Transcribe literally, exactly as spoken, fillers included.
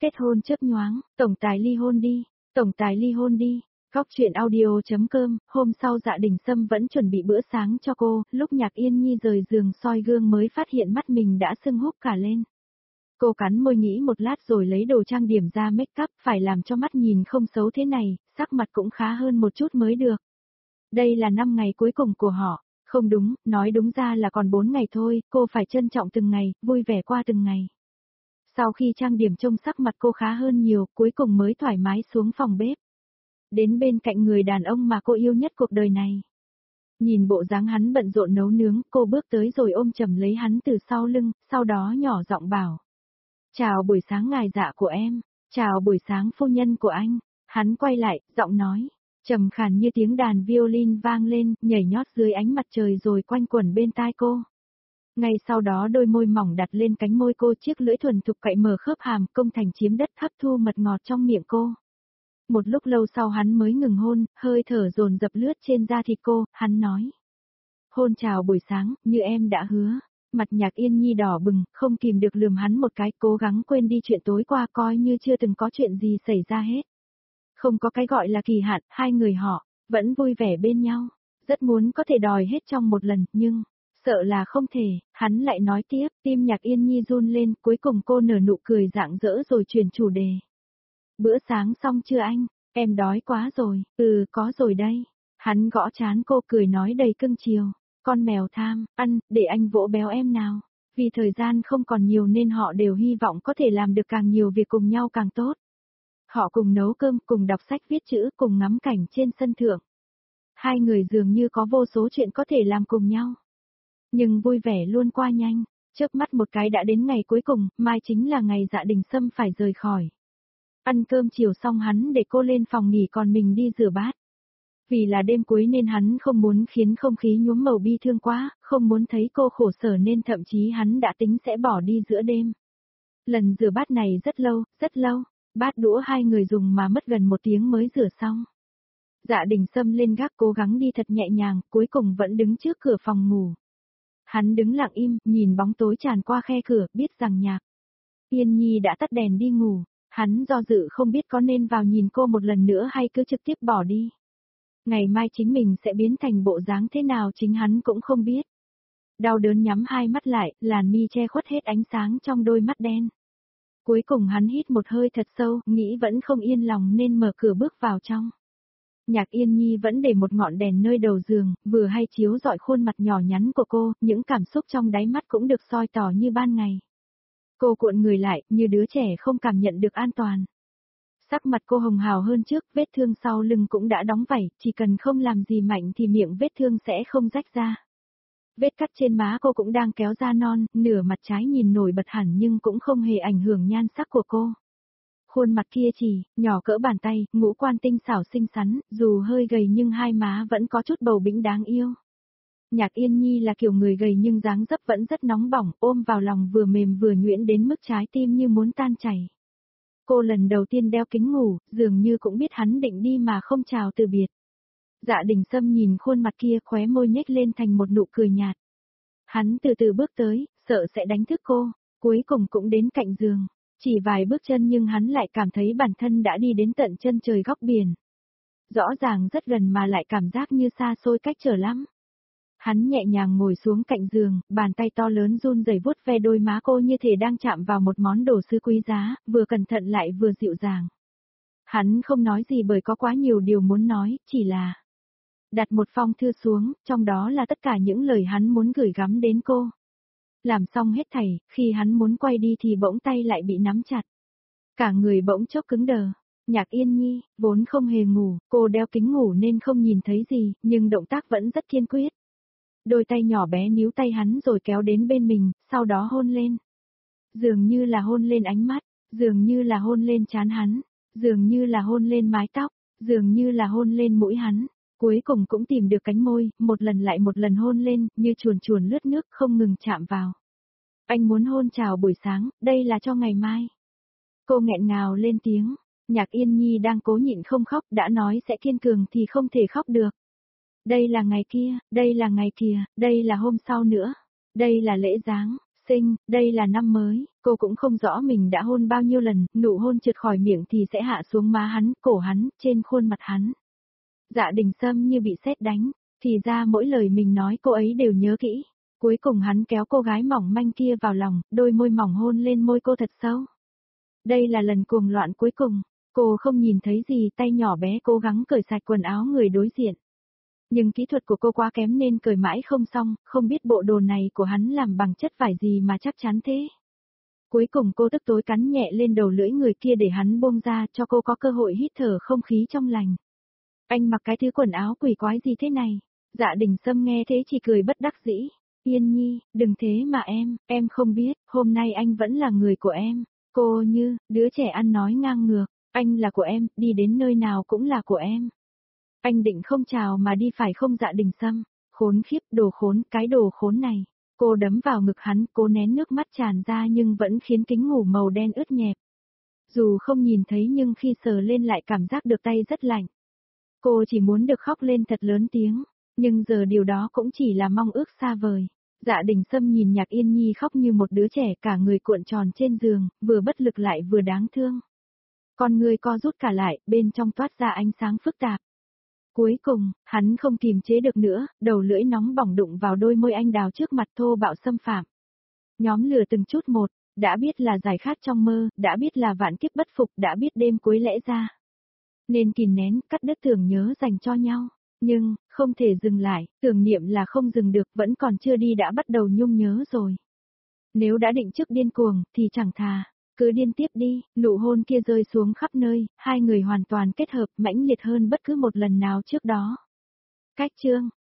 Kết hôn chớp nhoáng, tổng tài ly hôn đi, tổng tài ly hôn đi. Góc truyện audio.com, hôm sau Dạ Đình Sâm vẫn chuẩn bị bữa sáng cho cô, lúc Nhạc Yên Nhi rời giường soi gương mới phát hiện mắt mình đã sưng húp cả lên. Cô cắn môi nghĩ một lát rồi lấy đồ trang điểm ra make up, phải làm cho mắt nhìn không xấu thế này, sắc mặt cũng khá hơn một chút mới được. Đây là năm ngày cuối cùng của họ, không đúng, nói đúng ra là còn bốn ngày thôi, cô phải trân trọng từng ngày, vui vẻ qua từng ngày. Sau khi trang điểm trông sắc mặt cô khá hơn nhiều, cuối cùng mới thoải mái xuống phòng bếp. Đến bên cạnh người đàn ông mà cô yêu nhất cuộc đời này. Nhìn bộ dáng hắn bận rộn nấu nướng, cô bước tới rồi ôm chầm lấy hắn từ sau lưng, sau đó nhỏ giọng bảo. Chào buổi sáng ngài dạ của em, chào buổi sáng phu nhân của anh. Hắn quay lại, giọng nói, trầm khàn như tiếng đàn violin vang lên, nhảy nhót dưới ánh mặt trời rồi quanh quẩn bên tai cô. Ngay sau đó đôi môi mỏng đặt lên cánh môi cô, chiếc lưỡi thuần thục cậy mở khớp hàm, công thành chiếm đất, hấp thu mật ngọt trong miệng cô. Một lúc lâu sau hắn mới ngừng hôn, hơi thở dồn dập lướt trên da thịt cô, hắn nói. Hôn chào buổi sáng, như em đã hứa. Mặt Nhạc Yên Nhi đỏ bừng, không kìm được lườm hắn một cái, cố gắng quên đi chuyện tối qua, coi như chưa từng có chuyện gì xảy ra hết. Không có cái gọi là kỳ hạn, hai người họ vẫn vui vẻ bên nhau, rất muốn có thể đòi hết trong một lần, nhưng sợ là không thể. Hắn lại nói tiếp, tim Nhạc Yên Nhi run lên, cuối cùng cô nở nụ cười rạng rỡ rồi chuyển chủ đề. Bữa sáng xong chưa anh? Em đói quá rồi. Ừ, có rồi đây. Hắn gõ trán cô, cười nói đầy cưng chiều. Con mèo tham, ăn, để anh vỗ béo em nào. Vì thời gian không còn nhiều nên họ đều hy vọng có thể làm được càng nhiều việc cùng nhau càng tốt. Họ cùng nấu cơm, cùng đọc sách viết chữ, cùng ngắm cảnh trên sân thượng. Hai người dường như có vô số chuyện có thể làm cùng nhau. Nhưng vui vẻ luôn qua nhanh, chớp mắt một cái đã đến ngày cuối cùng, mai chính là ngày Dạ Đình Sâm phải rời khỏi. Ăn cơm chiều xong hắn để cô lên phòng nghỉ còn mình đi rửa bát. Vì là đêm cuối nên hắn không muốn khiến không khí nhuốm màu bi thương quá, không muốn thấy cô khổ sở nên thậm chí hắn đã tính sẽ bỏ đi giữa đêm. Lần rửa bát này rất lâu, rất lâu, bát đũa hai người dùng mà mất gần một tiếng mới rửa xong. Dạ Đình Sâm lên gác cố gắng đi thật nhẹ nhàng, cuối cùng vẫn đứng trước cửa phòng ngủ. Hắn đứng lặng im, nhìn bóng tối tràn qua khe cửa, biết rằng Nhạc Yên Nhi đã tắt đèn đi ngủ. Hắn do dự không biết có nên vào nhìn cô một lần nữa hay cứ trực tiếp bỏ đi. Ngày mai chính mình sẽ biến thành bộ dáng thế nào chính hắn cũng không biết. Đau đớn nhắm hai mắt lại, làn mi che khuất hết ánh sáng trong đôi mắt đen. Cuối cùng hắn hít một hơi thật sâu, nghĩ vẫn không yên lòng nên mở cửa bước vào trong. Nhạc Yên Nhi vẫn để một ngọn đèn nơi đầu giường, vừa hay chiếu rọi khuôn mặt nhỏ nhắn của cô, những cảm xúc trong đáy mắt cũng được soi tỏ như ban ngày. Cô cuộn người lại, như đứa trẻ không cảm nhận được an toàn. Sắc mặt cô hồng hào hơn trước, vết thương sau lưng cũng đã đóng vảy, chỉ cần không làm gì mạnh thì miệng vết thương sẽ không rách ra. Vết cắt trên má cô cũng đang kéo ra non, nửa mặt trái nhìn nổi bật hẳn nhưng cũng không hề ảnh hưởng nhan sắc của cô. Khuôn mặt kia chỉ, nhỏ cỡ bàn tay, ngũ quan tinh xảo xinh xắn, dù hơi gầy nhưng hai má vẫn có chút bầu bĩnh đáng yêu. Nhạc Yên Nhi là kiểu người gầy nhưng dáng dấp vẫn rất nóng bỏng, ôm vào lòng vừa mềm vừa nhuyễn đến mức trái tim như muốn tan chảy. Cô lần đầu tiên đeo kính ngủ, dường như cũng biết hắn định đi mà không chào từ biệt. Dạ Đình Sâm nhìn khuôn mặt kia, khóe môi nhếch lên thành một nụ cười nhạt. Hắn từ từ bước tới, sợ sẽ đánh thức cô, cuối cùng cũng đến cạnh giường. Chỉ vài bước chân nhưng hắn lại cảm thấy bản thân đã đi đến tận chân trời góc biển. Rõ ràng rất gần mà lại cảm giác như xa xôi cách trở lắm. Hắn nhẹ nhàng ngồi xuống cạnh giường, bàn tay to lớn run rẩy vuốt ve đôi má cô như thể đang chạm vào một món đồ sứ quý giá, vừa cẩn thận lại vừa dịu dàng. Hắn không nói gì bởi có quá nhiều điều muốn nói, chỉ là đặt một phong thư xuống, trong đó là tất cả những lời hắn muốn gửi gắm đến cô. Làm xong hết thảy, khi hắn muốn quay đi thì bỗng tay lại bị nắm chặt. Cả người bỗng chốc cứng đờ. Nhạc Yên Nhi, vốn không hề ngủ, cô đeo kính ngủ nên không nhìn thấy gì, nhưng động tác vẫn rất kiên quyết. Đôi tay nhỏ bé níu tay hắn rồi kéo đến bên mình, sau đó hôn lên. Dường như là hôn lên ánh mắt, dường như là hôn lên trán hắn, dường như là hôn lên mái tóc, dường như là hôn lên mũi hắn. Cuối cùng cũng tìm được cánh môi, một lần lại một lần hôn lên, như chuồn chuồn lướt nước không ngừng chạm vào. Anh muốn hôn chào buổi sáng, đây là cho ngày mai. Cô nghẹn ngào lên tiếng, Nhạc Yên Nhi đang cố nhịn không khóc, đã nói sẽ kiên cường thì không thể khóc được. Đây là ngày kia, đây là ngày kia, đây là hôm sau nữa, đây là lễ giáng, Sinh, đây là năm mới, cô cũng không rõ mình đã hôn bao nhiêu lần, nụ hôn trượt khỏi miệng thì sẽ hạ xuống má hắn, cổ hắn, trên khuôn mặt hắn. Dạ Đình Sâm như bị sét đánh, thì ra mỗi lời mình nói cô ấy đều nhớ kỹ. Cuối cùng hắn kéo cô gái mỏng manh kia vào lòng, đôi môi mỏng hôn lên môi cô thật sâu. Đây là lần cuồng loạn cuối cùng, cô không nhìn thấy gì, tay nhỏ bé cố gắng cởi sạch quần áo người đối diện. Nhưng kỹ thuật của cô quá kém nên cởi mãi không xong, không biết bộ đồ này của hắn làm bằng chất vải gì mà chắc chắn thế. Cuối cùng cô tức tối cắn nhẹ lên đầu lưỡi người kia để hắn buông ra cho cô có cơ hội hít thở không khí trong lành. Anh mặc cái thứ quần áo quỷ quái gì thế này? Dạ Đình Sâm nghe thế chỉ cười bất đắc dĩ. Yên Nhi, đừng thế mà em, em không biết, hôm nay anh vẫn là người của em. Cô như, đứa trẻ ăn nói ngang ngược, anh là của em, đi đến nơi nào cũng là của em. Anh định không chào mà đi phải không Dạ Đình Sâm? Khốn khiếp, đồ khốn, cái đồ khốn này. Cô đấm vào ngực hắn, cố nén nước mắt tràn ra nhưng vẫn khiến kính ngủ màu đen ướt nhẹp. Dù không nhìn thấy nhưng khi sờ lên lại cảm giác được tay rất lạnh. Cô chỉ muốn được khóc lên thật lớn tiếng, nhưng giờ điều đó cũng chỉ là mong ước xa vời. Dạ Đình Sâm nhìn Nhạc Yên Nhi khóc như một đứa trẻ cả người cuộn tròn trên giường, vừa bất lực lại vừa đáng thương. Con người co rút cả lại, bên trong toát ra ánh sáng phức tạp. Cuối cùng, hắn không kìm chế được nữa, đầu lưỡi nóng bỏng đụng vào đôi môi anh đào trước mặt thô bạo xâm phạm. Nhóm lửa từng chút một, đã biết là giải khát trong mơ, đã biết là vạn kiếp bất phục, đã biết đêm cuối lẽ ra. Nên kìm nén, cắt đứt tưởng nhớ dành cho nhau. Nhưng, không thể dừng lại, tưởng niệm là không dừng được, vẫn còn chưa đi đã bắt đầu nhung nhớ rồi. Nếu đã định trước điên cuồng, thì chẳng thà, cứ điên tiếp đi, nụ hôn kia rơi xuống khắp nơi, hai người hoàn toàn kết hợp mãnh liệt hơn bất cứ một lần nào trước đó. Cách chương